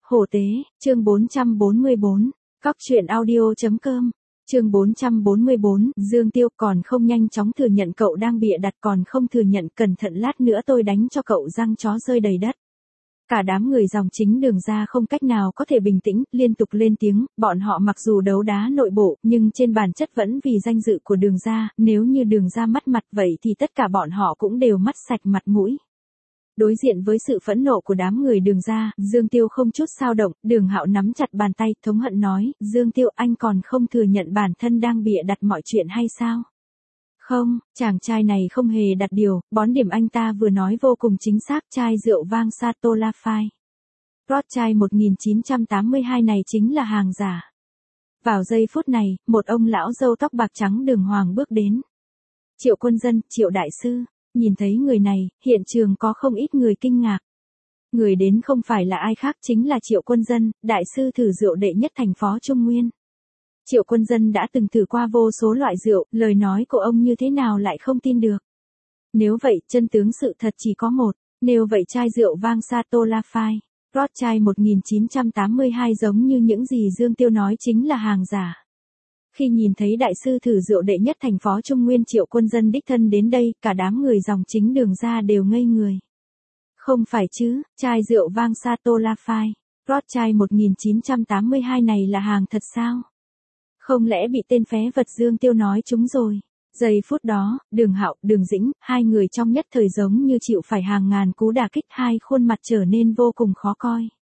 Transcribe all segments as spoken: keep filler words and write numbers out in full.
Hổ tế, chương bốn trăm bốn mươi bốn, Cóc truyện audio.com, chương bốn trăm bốn mươi bốn, Dương Tiêu còn không nhanh chóng thừa nhận cậu đang bịa đặt, còn không thừa nhận, cẩn thận lát nữa tôi đánh cho cậu răng chó rơi đầy đất. Cả đám người dòng chính Đường ra không cách nào có thể bình tĩnh, liên tục lên tiếng, bọn họ mặc dù đấu đá nội bộ, nhưng trên bản chất vẫn vì danh dự của Đường ra, nếu như Đường ra mất mặt vậy thì tất cả bọn họ cũng đều mất sạch mặt mũi. Đối diện với sự phẫn nộ của đám người Đường ra, Dương Tiêu không chút xao động, Đường Hạo nắm chặt bàn tay, thống hận nói, Dương Tiêu, anh còn không thừa nhận bản thân đang bịa đặt mọi chuyện hay sao? Không, chàng trai này không hề đặt điều, bón điểm anh ta vừa nói vô cùng chính xác, chai rượu vang Sato La Phai. Rót chai một nghìn chín trăm tám mươi hai này chính là hàng giả. Vào giây phút này, một ông lão râu tóc bạc trắng đường hoàng bước đến. Triệu Quân Dân, Triệu Đại Sư. Nhìn thấy người này, hiện trường có không ít người kinh ngạc. Người đến không phải là ai khác, chính là Triệu Quân Dân, đại sư thử rượu đệ nhất thành Phó Trung Nguyên. Triệu Quân Dân đã từng thử qua vô số loại rượu, lời nói của ông như thế nào lại không tin được. Nếu vậy, chân tướng sự thật chỉ có một, nếu vậy chai rượu vang Sato La Phai, rót chai một nghìn chín trăm tám mươi hai giống như những gì Dương Tiêu nói chính là hàng giả. Khi nhìn thấy đại sư thử rượu đệ nhất thành Phó Trung Nguyên Triệu Quân Dân đích thân đến đây, cả đám người dòng chính Đường ra đều ngây người. Không phải chứ, chai rượu vang Sato La Phai, rót chai một nghìn chín trăm tám mươi hai này là hàng thật sao? Không lẽ bị tên phé vật Dương Tiêu nói trúng rồi? Giây phút đó, Đường Hạo, Đường Dĩnh, hai người trong nhất thời giống như chịu phải hàng ngàn cú đả kích, hai khuôn mặt trở nên vô cùng khó coi.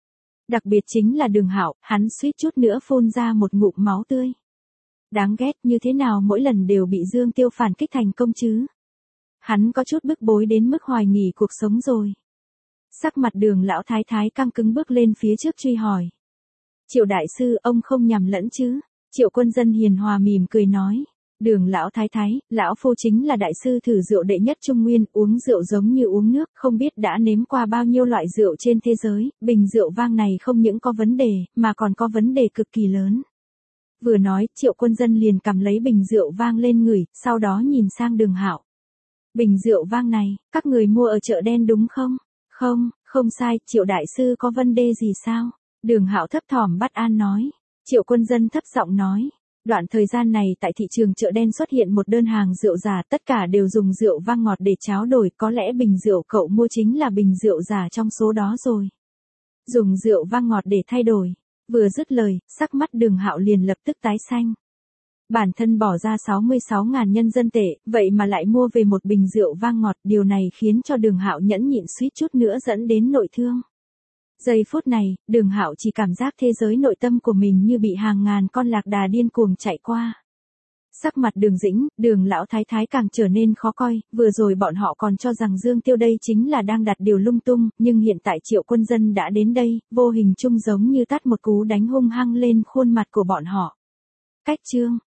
Đặc biệt chính là Đường Hạo, hắn suýt chút nữa phun ra một ngụm máu tươi. Đáng ghét, như thế nào mỗi lần đều bị Dương Tiêu phản kích thành công chứ? Hắn có chút bức bối đến mức hoài nghi cuộc sống rồi. Sắc mặt Đường lão thái thái căng cứng bước lên phía trước truy hỏi. Triệu đại sư, ông không nhầm lẫn chứ? Triệu Quân Dân hiền hòa mỉm cười nói. Đường lão thái thái, lão phu chính là đại sư thử rượu đệ nhất Trung Nguyên, uống rượu giống như uống nước, không biết đã nếm qua bao nhiêu loại rượu trên thế giới, bình rượu vang này không những có vấn đề, mà còn có vấn đề cực kỳ lớn. Vừa nói, Triệu Quân Dân liền cầm lấy bình rượu vang lên ngửi, sau đó nhìn sang Đường Hạo. Bình rượu vang này, các người mua ở chợ đen đúng không? Không, không sai, Triệu đại sư có vấn đề gì sao? Đường Hạo thấp thỏm bất an nói. Triệu Quân Dân thấp giọng nói. Đoạn thời gian này tại thị trường chợ đen xuất hiện một đơn hàng rượu giả, tất cả đều dùng rượu vang ngọt để tráo đổi, có lẽ bình rượu cậu mua chính là bình rượu giả trong số đó rồi. Dùng rượu vang ngọt để thay đổi. Vừa dứt lời, sắc mắt Đường Hạo liền lập tức tái xanh. Bản thân bỏ ra sáu mươi sáu nghìn nhân dân tệ, vậy mà lại mua về một bình rượu vang ngọt, điều này khiến cho Đường Hạo nhẫn nhịn suýt chút nữa dẫn đến nội thương. Giây phút này, Đường Hạo chỉ cảm giác thế giới nội tâm của mình như bị hàng ngàn con lạc đà điên cuồng chạy qua. Sắc mặt Đường Dĩnh, Đường lão thái thái càng trở nên khó coi, vừa rồi bọn họ còn cho rằng Dương Tiêu đây chính là đang đặt điều lung tung, nhưng hiện tại Triệu Quân Dân đã đến đây, vô hình chung giống như tát một cú đánh hung hăng lên khuôn mặt của bọn họ. Cách chương,